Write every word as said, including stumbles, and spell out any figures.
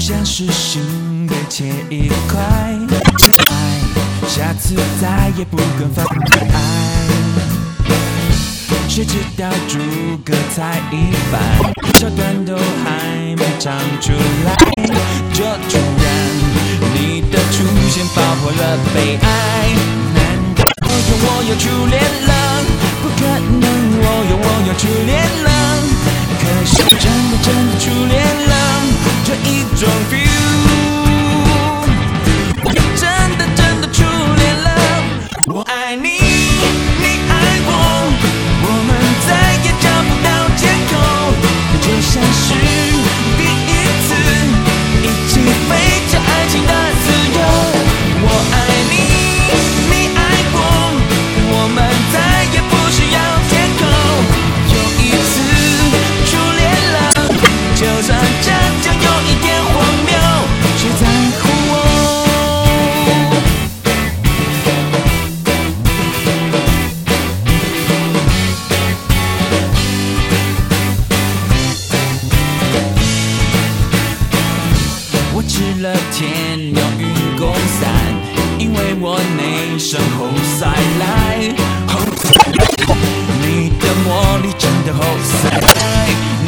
像是心被切一块，爱，下次再也不敢放爱。谁知道诸葛才一半，桥段都还没唱出来，就突然你的出现爆破了悲哀。难道我有我有初恋了？不可能，我有我有初恋了。可是真的真的初恋了，这一种 feel， 真的真的初恋了。我爱你，你爱我，我们再也找不到借口，就像是第一次一起飞着爱情的自由。我爱你，你爱我，我们再也不需要借口，有一次初恋了，就算这就有一点荒谬，谁在乎我？我吃了天牛运功散，因为我内生猴塞来，猴塞来，你的魔力真的猴塞来。